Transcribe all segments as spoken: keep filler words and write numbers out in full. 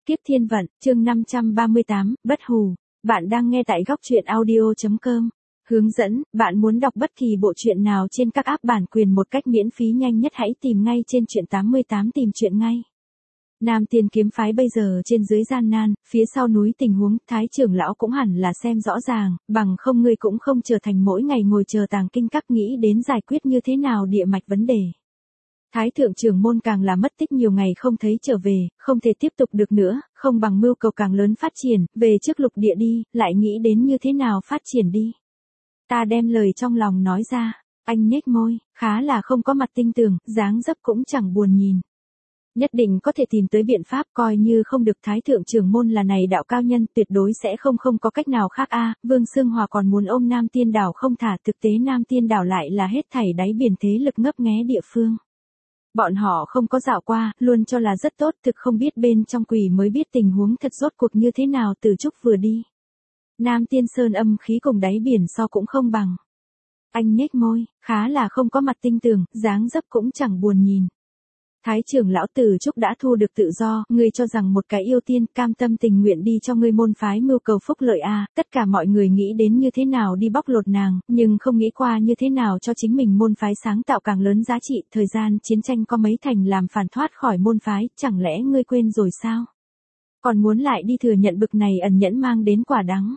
Kiếp thiên vận, chương năm trăm ba mươi tám, bất hủ. Bạn đang nghe tại góc truyện audio chấm com. Hướng dẫn, bạn muốn đọc bất kỳ bộ truyện nào trên các app bản quyền một cách miễn phí nhanh nhất hãy tìm ngay trên truyện tám mươi tám tìm truyện ngay. Nam Tiên kiếm phái bây giờ trên dưới gian nan, phía sau núi tình huống, Thái trưởng lão cũng hẳn là xem rõ ràng, bằng không ngươi cũng không trở thành mỗi ngày ngồi chờ tàng kinh các nghĩ đến giải quyết như thế nào địa mạch vấn đề. Thái thượng trưởng môn càng là mất tích nhiều ngày không thấy trở về, không thể tiếp tục được nữa, không bằng mưu cầu càng lớn phát triển, về trước lục địa đi, lại nghĩ đến như thế nào phát triển đi. Ta đem lời trong lòng nói ra, anh nhếch môi, khá là không có mặt tinh tường, dáng dấp cũng chẳng buồn nhìn. Nhất định có thể tìm tới biện pháp coi như không được Thái thượng trưởng môn là này đạo cao nhân tuyệt đối sẽ không không có cách nào khác a. Vương Sương Hòa còn muốn ôm Nam Tiên đảo không thả, thực tế Nam Tiên đảo lại là hết thảy đáy biển thế lực ngấp nghé địa phương. Bọn họ không có dạo qua, luôn cho là rất tốt, thực không biết bên trong quỷ mới biết tình huống thật rốt cuộc như thế nào. Từ Trúc vừa đi. Nam Tiên Sơn âm khí cùng đáy biển so cũng không bằng. Anh nhếch môi, khá là không có mặt tinh tường, dáng dấp cũng chẳng buồn nhìn. Thái trưởng lão Từ Trúc đã thu được tự do, ngươi cho rằng một cái yêu tiên cam tâm tình nguyện đi cho ngươi môn phái mưu cầu phúc lợi a, à, tất cả mọi người nghĩ đến như thế nào đi bóc lột nàng, nhưng không nghĩ qua như thế nào cho chính mình môn phái sáng tạo càng lớn giá trị, thời gian chiến tranh có mấy thành làm phản thoát khỏi môn phái, chẳng lẽ ngươi quên rồi sao? Còn muốn lại đi thừa nhận bực này ẩn nhẫn mang đến quả đắng.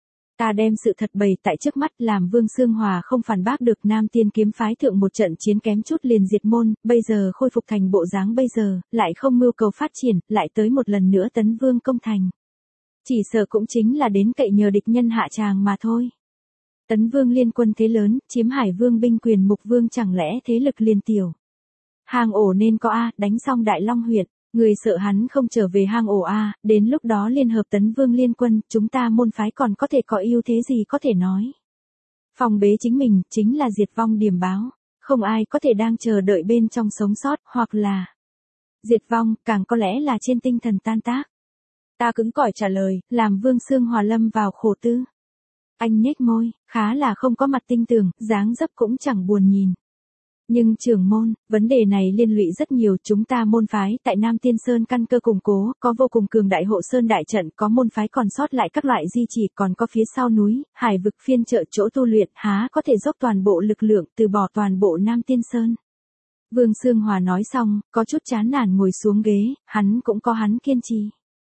Ta đem sự thật bày tại trước mắt làm Vương Sương Hòa không phản bác được. Nam Tiên kiếm phái thượng một trận chiến kém chút liền diệt môn, bây giờ khôi phục thành bộ dáng bây giờ, lại không mưu cầu phát triển, lại tới một lần nữa tấn vương công thành. Chỉ sợ cũng chính là đến cậy nhờ địch nhân hạ tràng mà thôi. Tấn vương liên quân thế lớn, chiếm Hải vương binh quyền Mục vương chẳng lẽ thế lực liền tiểu. Hang ổ nên có a, đánh xong Đại Long huyện. Người sợ hắn không trở về hang ổ a, à, đến lúc đó liên hợp tấn vương liên quân, chúng ta môn phái còn có thể có ưu thế gì có thể nói. Phòng bế chính mình, chính là diệt vong điểm báo, không ai có thể đang chờ đợi bên trong sống sót, hoặc là diệt vong, càng có lẽ là trên tinh thần tan tác. Ta cứng cỏi trả lời, làm Vương Sương Hòa lâm vào khổ tư. Anh nhếch môi, khá là không có mặt tinh tường, dáng dấp cũng chẳng buồn nhìn. Nhưng trưởng môn, vấn đề này liên lụy rất nhiều, chúng ta môn phái tại Nam Tiên Sơn căn cơ củng cố, có vô cùng cường đại hộ sơn đại trận, có môn phái còn sót lại các loại di chỉ, còn có phía sau núi, hải vực phiên chợ chỗ tu luyện, há có thể dốc toàn bộ lực lượng từ bỏ toàn bộ Nam Tiên Sơn. Vương Sương Hòa nói xong, có chút chán nản ngồi xuống ghế, hắn cũng có hắn kiên trì.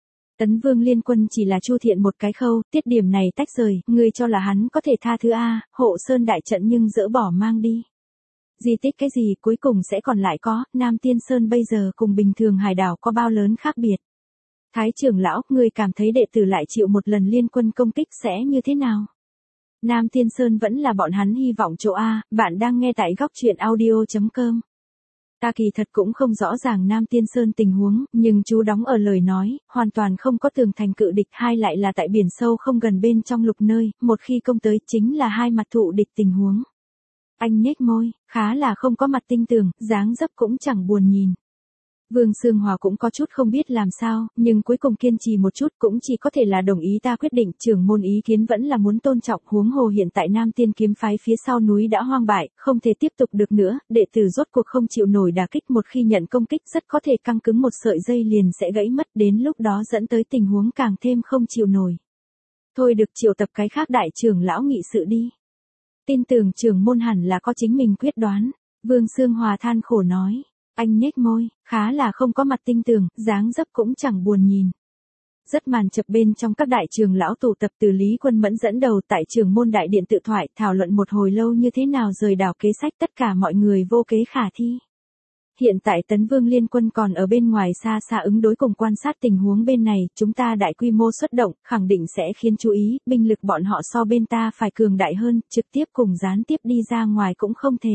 Tấn vương liên quân chỉ là Chu Thiện một cái khâu, tiết điểm này tách rời, ngươi cho là hắn có thể tha thứ a, hộ sơn đại trận nhưng dỡ bỏ mang đi. Di tích cái gì cuối cùng sẽ còn lại có, Nam Tiên Sơn bây giờ cùng bình thường hải đảo có bao lớn khác biệt. Thái trưởng lão, ngươi cảm thấy đệ tử lại chịu một lần liên quân công kích sẽ như thế nào? Nam Tiên Sơn vẫn là bọn hắn hy vọng chỗ A, bạn đang nghe tại góc truyện audio chấm com. Ta kỳ thật cũng không rõ ràng Nam Tiên Sơn tình huống, nhưng chú đóng ở lời nói, hoàn toàn không có tường thành cự địch, hai lại là tại biển sâu không gần bên trong lục nơi, một khi công tới chính là hai mặt thụ địch tình huống. Anh nhếch môi, khá là không có mặt tinh tường, dáng dấp cũng chẳng buồn nhìn. Vương Sương Hòa cũng có chút không biết làm sao, nhưng cuối cùng kiên trì một chút cũng chỉ có thể là đồng ý ta quyết định, trưởng môn ý kiến vẫn là muốn tôn trọng, huống hồ hiện tại Nam Tiên kiếm phái phía sau núi đã hoang bại, không thể tiếp tục được nữa, đệ tử rốt cuộc không chịu nổi đả kích, một khi nhận công kích rất có thể căng cứng một sợi dây liền sẽ gãy mất, đến lúc đó dẫn tới tình huống càng thêm không chịu nổi. Thôi được, triệu tập cái khác đại trưởng lão nghị sự đi. Tin tưởng trưởng môn hẳn là có chính mình quyết đoán. Vương Sương Hòa than khổ nói. Anh nhếch môi, khá là không có mặt tinh tường, dáng dấp cũng chẳng buồn nhìn. Rất màn chập bên trong các đại trưởng lão tụ tập, từ Lý Quân Mẫn dẫn đầu tại trưởng môn đại điện tự thoại, thảo luận một hồi lâu như thế nào rời đảo kế sách, tất cả mọi người vô kế khả thi. Hiện tại Tấn Vương liên quân còn ở bên ngoài xa xa ứng đối cùng quan sát tình huống bên này, chúng ta đại quy mô xuất động, khẳng định sẽ khiến chú ý, binh lực bọn họ so bên ta phải cường đại hơn, trực tiếp cùng gián tiếp đi ra ngoài cũng không thể.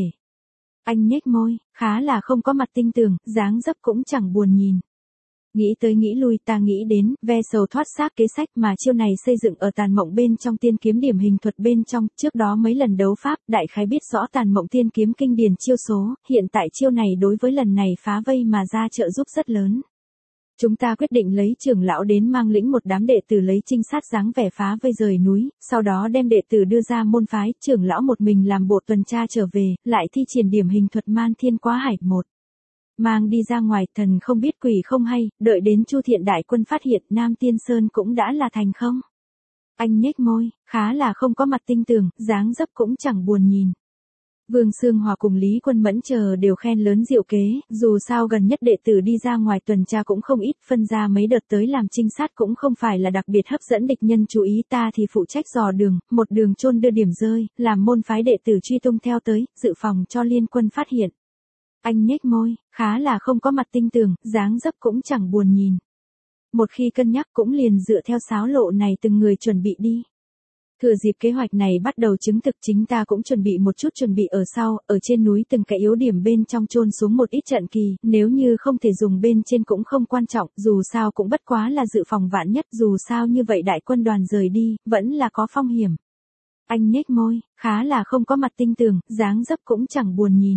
Anh nhếch môi, khá là không có mặt tinh tường, dáng dấp cũng chẳng buồn nhìn. Nghĩ tới nghĩ lui ta nghĩ đến, ve sầu thoát xác kế sách mà chiêu này xây dựng ở tàn mộng bên trong tiên kiếm điểm hình thuật bên trong, trước đó mấy lần đấu pháp, đại khái biết rõ tàn mộng tiên kiếm kinh điển chiêu số, hiện tại chiêu này đối với lần này phá vây mà ra trợ giúp rất lớn. Chúng ta quyết định lấy trưởng lão đến mang lĩnh một đám đệ tử lấy trinh sát dáng vẻ phá vây rời núi, sau đó đem đệ tử đưa ra môn phái, trưởng lão một mình làm bộ tuần tra trở về, lại thi triển điểm hình thuật man thiên quá hải một. Mang đi ra ngoài, thần không biết quỷ không hay, đợi đến Chu Thiện đại quân phát hiện Nam Tiên Sơn cũng đã là thành không. Anh nhếch môi, khá là không có mặt tinh tường, dáng dấp cũng chẳng buồn nhìn. Vương Sương Hòa cùng Lý Quân Mẫn chờ đều khen lớn diệu kế, dù sao gần nhất đệ tử đi ra ngoài tuần tra cũng không ít, phân ra mấy đợt tới làm trinh sát cũng không phải là đặc biệt hấp dẫn địch nhân chú ý, ta thì phụ trách dò đường, một đường chôn đưa điểm rơi, làm môn phái đệ tử truy tung theo tới, dự phòng cho liên quân phát hiện. Anh nhếch môi, khá là không có mặt tinh tường, dáng dấp cũng chẳng buồn nhìn. Một khi cân nhắc cũng liền dựa theo sáo lộ này từng người chuẩn bị đi. Thừa dịp kế hoạch này bắt đầu chứng thực, chính ta cũng chuẩn bị một chút chuẩn bị ở sau, ở trên núi từng cái yếu điểm bên trong chôn xuống một ít trận kỳ, nếu như không thể dùng bên trên cũng không quan trọng, dù sao cũng bất quá là dự phòng vạn nhất, dù sao như vậy đại quân đoàn rời đi, vẫn là có phong hiểm. Anh nhếch môi, khá là không có mặt tinh tường, dáng dấp cũng chẳng buồn nhìn.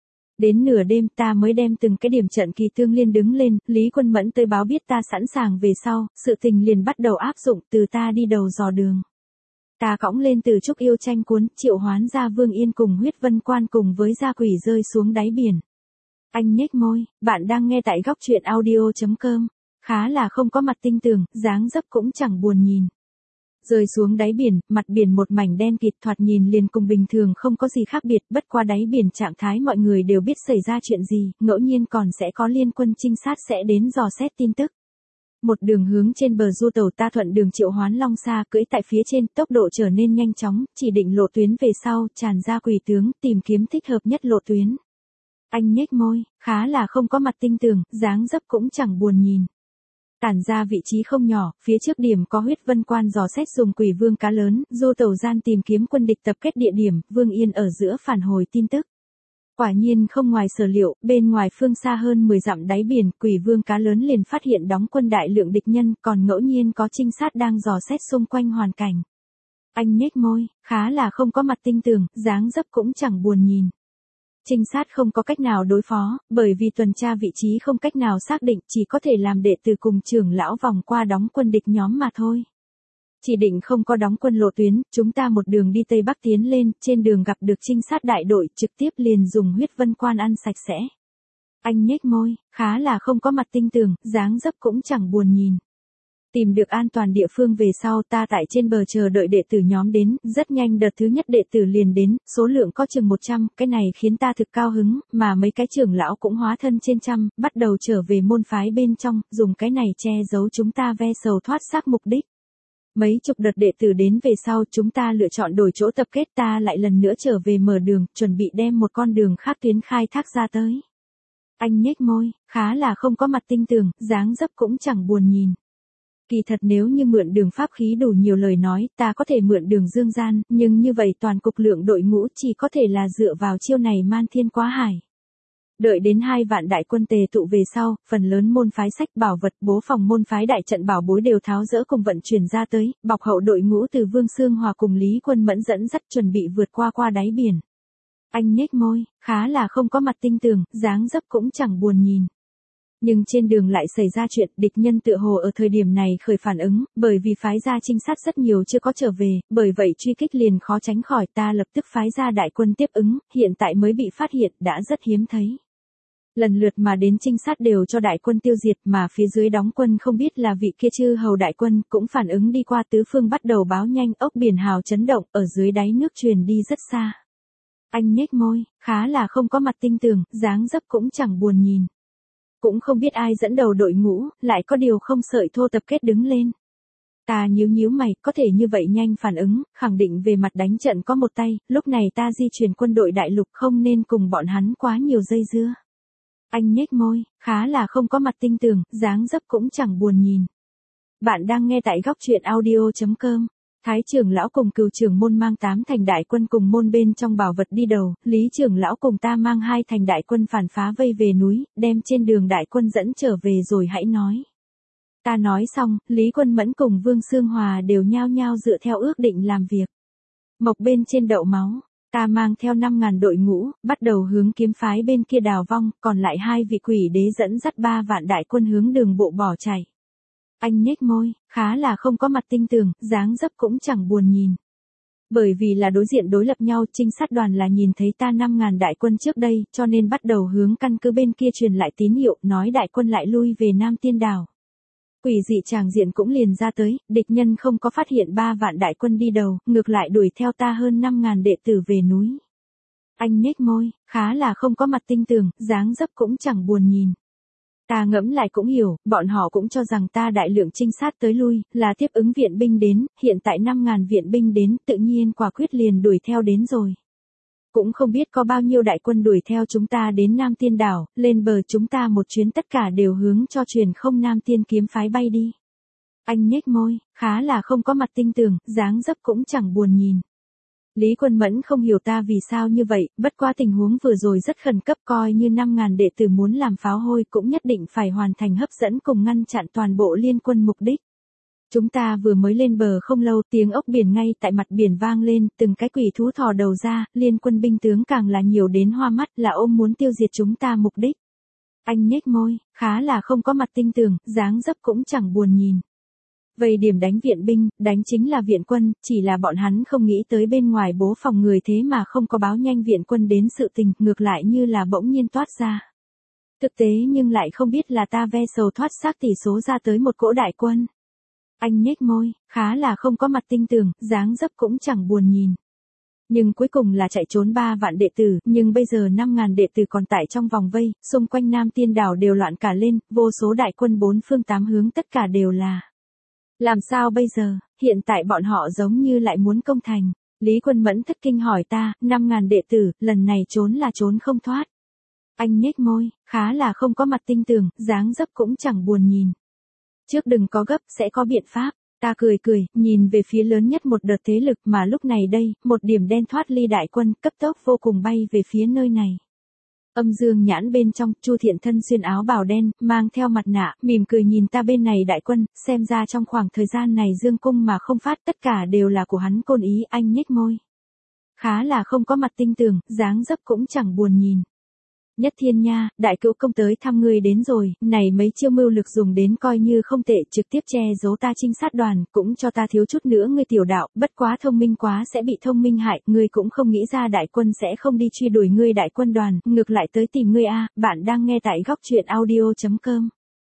Đến nửa đêm ta mới đem từng cái điểm trận kỳ tương liên đứng lên, Lý Quân Mẫn tới báo biết ta sẵn sàng về sau, sự tình liền bắt đầu áp dụng, từ ta đi đầu dò đường. Ta cõng lên từ trúc yêu tranh cuốn, triệu hoán ra Vương Yên cùng Huyết Vân Quan cùng với gia quỷ rơi xuống đáy biển. Anh nhếch môi, bạn đang nghe tại góc truyện audio chấm com, khá là không có mặt tinh tường, dáng dấp cũng chẳng buồn nhìn. Rơi xuống đáy biển, mặt biển một mảnh đen kịt, thoạt nhìn liền cùng bình thường không có gì khác biệt, bất qua đáy biển trạng thái mọi người đều biết xảy ra chuyện gì, ngẫu nhiên còn sẽ có liên quân trinh sát sẽ đến dò xét tin tức. Một đường hướng trên bờ du tàu, ta thuận đường triệu hoán long xa cưỡi tại phía trên, tốc độ trở nên nhanh chóng, chỉ định lộ tuyến về sau, tràn ra quỷ tướng, tìm kiếm thích hợp nhất lộ tuyến. Anh nhếch môi, khá là không có mặt tinh tường, dáng dấp cũng chẳng buồn nhìn. Tản ra vị trí không nhỏ, phía trước điểm có Huyết Vân Quan dò xét dùng quỷ vương cá lớn, du tàu gian tìm kiếm quân địch tập kết địa điểm, Vương Yên ở giữa phản hồi tin tức. Quả nhiên không ngoài sở liệu, bên ngoài phương xa hơn mười dặm đáy biển, quỷ vương cá lớn liền phát hiện đóng quân đại lượng địch nhân, còn ngẫu nhiên có trinh sát đang dò xét xung quanh hoàn cảnh. Anh nhếch môi, khá là không có mặt tinh tường, dáng dấp cũng chẳng buồn nhìn. Trinh sát không có cách nào đối phó, bởi vì tuần tra vị trí không cách nào xác định, chỉ có thể làm đệ tử cùng trưởng lão vòng qua đóng quân địch nhóm mà thôi. Chỉ định không có đóng quân lộ tuyến, chúng ta một đường đi Tây Bắc tiến lên, trên đường gặp được trinh sát đại đội, trực tiếp liền dùng Huyết Vân Quan ăn sạch sẽ. Anh nhếch môi, khá là không có mặt tinh tường, dáng dấp cũng chẳng buồn nhìn. Tìm được an toàn địa phương về sau, ta tại trên bờ chờ đợi đệ tử nhóm đến, rất nhanh đợt thứ nhất đệ tử liền đến, số lượng có chừng một trăm, cái này khiến ta thực cao hứng, mà mấy cái trưởng lão cũng hóa thân trên trăm, bắt đầu trở về môn phái bên trong, dùng cái này che giấu chúng ta ve sầu thoát xác mục đích. Mấy chục đợt đệ tử đến về sau, chúng ta lựa chọn đổi chỗ tập kết, ta lại lần nữa trở về mở đường, chuẩn bị đem một con đường khác tuyến khai thác ra tới. Anh nhếch môi, khá là không có mặt tinh tường, dáng dấp cũng chẳng buồn nhìn. Kỳ thật nếu như mượn đường pháp khí đủ nhiều lời nói, ta có thể mượn đường dương gian, nhưng như vậy toàn cục lượng đội ngũ chỉ có thể là dựa vào chiêu này man thiên quá hải. Đợi đến hai vạn đại quân tề tụ về sau, phần lớn môn phái sách bảo vật, bố phòng môn phái đại trận bảo bối đều tháo dỡ cùng vận chuyển ra tới, bọc hậu đội ngũ từ Vương Sương Hòa cùng Lý Quân Mẫn dẫn dắt chuẩn bị vượt qua qua đáy biển. Anh nhếch môi, khá là không có mặt tinh tường, dáng dấp cũng chẳng buồn nhìn. Nhưng trên đường lại xảy ra chuyện, địch nhân tựa hồ ở thời điểm này khởi phản ứng, bởi vì phái ra trinh sát rất nhiều chưa có trở về, bởi vậy truy kích liền khó tránh khỏi, ta lập tức phái ra đại quân tiếp ứng, hiện tại mới bị phát hiện, đã rất hiếm thấy. Lần lượt mà đến trinh sát đều cho đại quân tiêu diệt, mà phía dưới đóng quân không biết là vị kia chư hầu đại quân, cũng phản ứng đi qua tứ phương bắt đầu báo nhanh, ốc biển hào chấn động, ở dưới đáy nước truyền đi rất xa. Anh nhếch môi, khá là không có mặt tinh tường, dáng dấp cũng chẳng buồn nhìn. Cũng không biết ai dẫn đầu đội ngũ, lại có điều không sợi thô tập kết đứng lên. Ta nhíu nhíu mày, có thể như vậy nhanh phản ứng, khẳng định về mặt đánh trận có một tay, lúc này ta di chuyển quân đội đại lục không nên cùng bọn hắn quá nhiều dây dưa. Anh nhếch môi, khá là không có mặt tinh tường, dáng dấp cũng chẳng buồn nhìn. Bạn đang nghe tại góc truyện audio chấm com. Thái trưởng lão cùng cừu trưởng môn mang tám thành đại quân cùng môn bên trong bảo vật đi đầu, Lý trưởng lão cùng ta mang hai thành đại quân phản phá vây về núi, đem trên đường đại quân dẫn trở về rồi hãy nói. Ta nói xong, Lý Quân Mẫn cùng Vương Sương Hòa đều nhao nhao dựa theo ước định làm việc. Mộc bên trên đậu máu, ta mang theo năm ngàn đội ngũ, bắt đầu hướng kiếm phái bên kia đào vong, còn lại hai vị quỷ đế dẫn dắt ba vạn đại quân hướng đường bộ bỏ chạy. Anh nhếch môi, khá là không có mặt tinh tường, dáng dấp cũng chẳng buồn nhìn. Bởi vì là đối diện đối lập nhau, trinh sát đoàn là nhìn thấy ta năm ngàn đại quân trước đây, cho nên bắt đầu hướng căn cứ bên kia truyền lại tín hiệu, nói đại quân lại lui về Nam Tiên Đảo. Quỷ dị tràng diện cũng liền ra tới, địch nhân không có phát hiện ba vạn đại quân đi đầu, ngược lại đuổi theo ta hơn năm ngàn đệ tử về núi. Anh nhếch môi, khá là không có mặt tinh tường, dáng dấp cũng chẳng buồn nhìn. Ta ngẫm lại cũng hiểu, bọn họ cũng cho rằng ta đại lượng trinh sát tới lui, là tiếp ứng viện binh đến, hiện tại năm ngàn viện binh đến, tự nhiên quả quyết liền đuổi theo đến rồi. Cũng không biết có bao nhiêu đại quân đuổi theo chúng ta đến Nam Tiên Đảo, lên bờ chúng ta một chuyến tất cả đều hướng cho truyền không Nam Tiên kiếm phái bay đi. Anh nhếch môi, khá là không có mặt tinh tường, dáng dấp cũng chẳng buồn nhìn. Lý Quân Mẫn không hiểu ta vì sao như vậy, bất quá tình huống vừa rồi rất khẩn cấp, coi như năm ngàn đệ tử muốn làm pháo hôi cũng nhất định phải hoàn thành hấp dẫn cùng ngăn chặn toàn bộ liên quân mục đích. Chúng ta vừa mới lên bờ không lâu, tiếng ốc biển ngay tại mặt biển vang lên, từng cái quỷ thú thò đầu ra, liên quân binh tướng càng là nhiều đến hoa mắt, là ôm muốn tiêu diệt chúng ta mục đích. Anh nhếch môi, khá là không có mặt tinh tường, dáng dấp cũng chẳng buồn nhìn. Vây điểm đánh viện binh, đánh chính là viện quân, chỉ là bọn hắn không nghĩ tới bên ngoài bố phòng người thế mà không có báo nhanh viện quân đến sự tình, ngược lại như là bỗng nhiên toát ra. Thực tế nhưng lại không biết là ta ve sầu thoát xác tỷ số ra tới một cỗ đại quân. Anh nhếch môi, khá là không có mặt tinh tường, dáng dấp cũng chẳng buồn nhìn. Nhưng cuối cùng là chạy trốn ba vạn đệ tử, nhưng bây giờ năm ngàn đệ tử còn tại trong vòng vây, xung quanh Nam Tiên Đảo đều loạn cả lên, vô số đại quân bốn phương tám hướng tất cả đều là. Làm sao bây giờ, hiện tại bọn họ giống như lại muốn công thành. Lý Quân Mẫn thất kinh hỏi ta, năm ngàn đệ tử, lần này trốn là trốn không thoát. Anh nhếch môi, khá là không có mặt tinh tường, dáng dấp cũng chẳng buồn nhìn. Trước đừng có gấp, sẽ có biện pháp. Ta cười cười, nhìn về phía lớn nhất một đợt thế lực mà lúc này đây, một điểm đen thoát ly đại quân, cấp tốc vô cùng bay về phía nơi này. Âm dương nhãn bên trong, Chu Thiện thân xuyên áo bào đen, mang theo mặt nạ, mỉm cười nhìn ta bên này đại quân, xem ra trong khoảng thời gian này dương cung mà không phát, tất cả đều là của hắn côn ý. Anh nhếch môi. Khá là không có mặt tinh tường, dáng dấp cũng chẳng buồn nhìn. Nhất Thiên nha, đại cữu công tới thăm ngươi đến rồi, này mấy chiêu mưu lực dùng đến coi như không tệ, trực tiếp che giấu ta trinh sát đoàn, cũng cho ta thiếu chút nữa ngươi tiểu đạo, bất quá thông minh quá sẽ bị thông minh hại, ngươi cũng không nghĩ ra đại quân sẽ không đi truy đuổi ngươi đại quân đoàn, ngược lại tới tìm ngươi a. Bạn đang nghe tại góc truyện audio chấm com.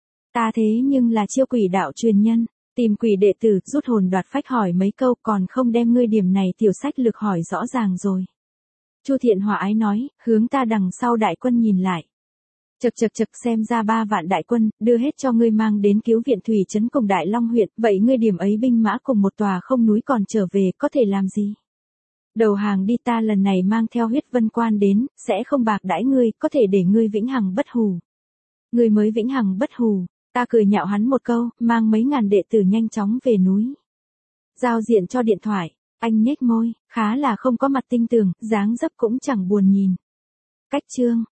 Ta thế nhưng là chiêu quỷ đạo truyền nhân, tìm quỷ đệ tử, rút hồn đoạt phách hỏi mấy câu, còn không đem ngươi điểm này tiểu sách lược hỏi rõ ràng rồi. Chu Thiện hòa ái nói, hướng ta đằng sau đại quân nhìn lại. Chật chật chật, xem ra ba vạn đại quân, đưa hết cho ngươi mang đến cứu viện thủy trấn cùng Đại Long huyện, vậy ngươi điểm ấy binh mã cùng một tòa không núi còn trở về, có thể làm gì? Đầu hàng đi, ta lần này mang theo huyết vân quan đến, sẽ không bạc đãi ngươi, có thể để ngươi vĩnh hằng bất hủ. Ngươi mới vĩnh hằng bất hủ, ta cười nhạo hắn một câu, mang mấy ngàn đệ tử nhanh chóng về núi. Giao diện cho điện thoại. Anh nhếch môi, khá là không có mặt tinh tường, dáng dấp cũng chẳng buồn nhìn. Cách chương.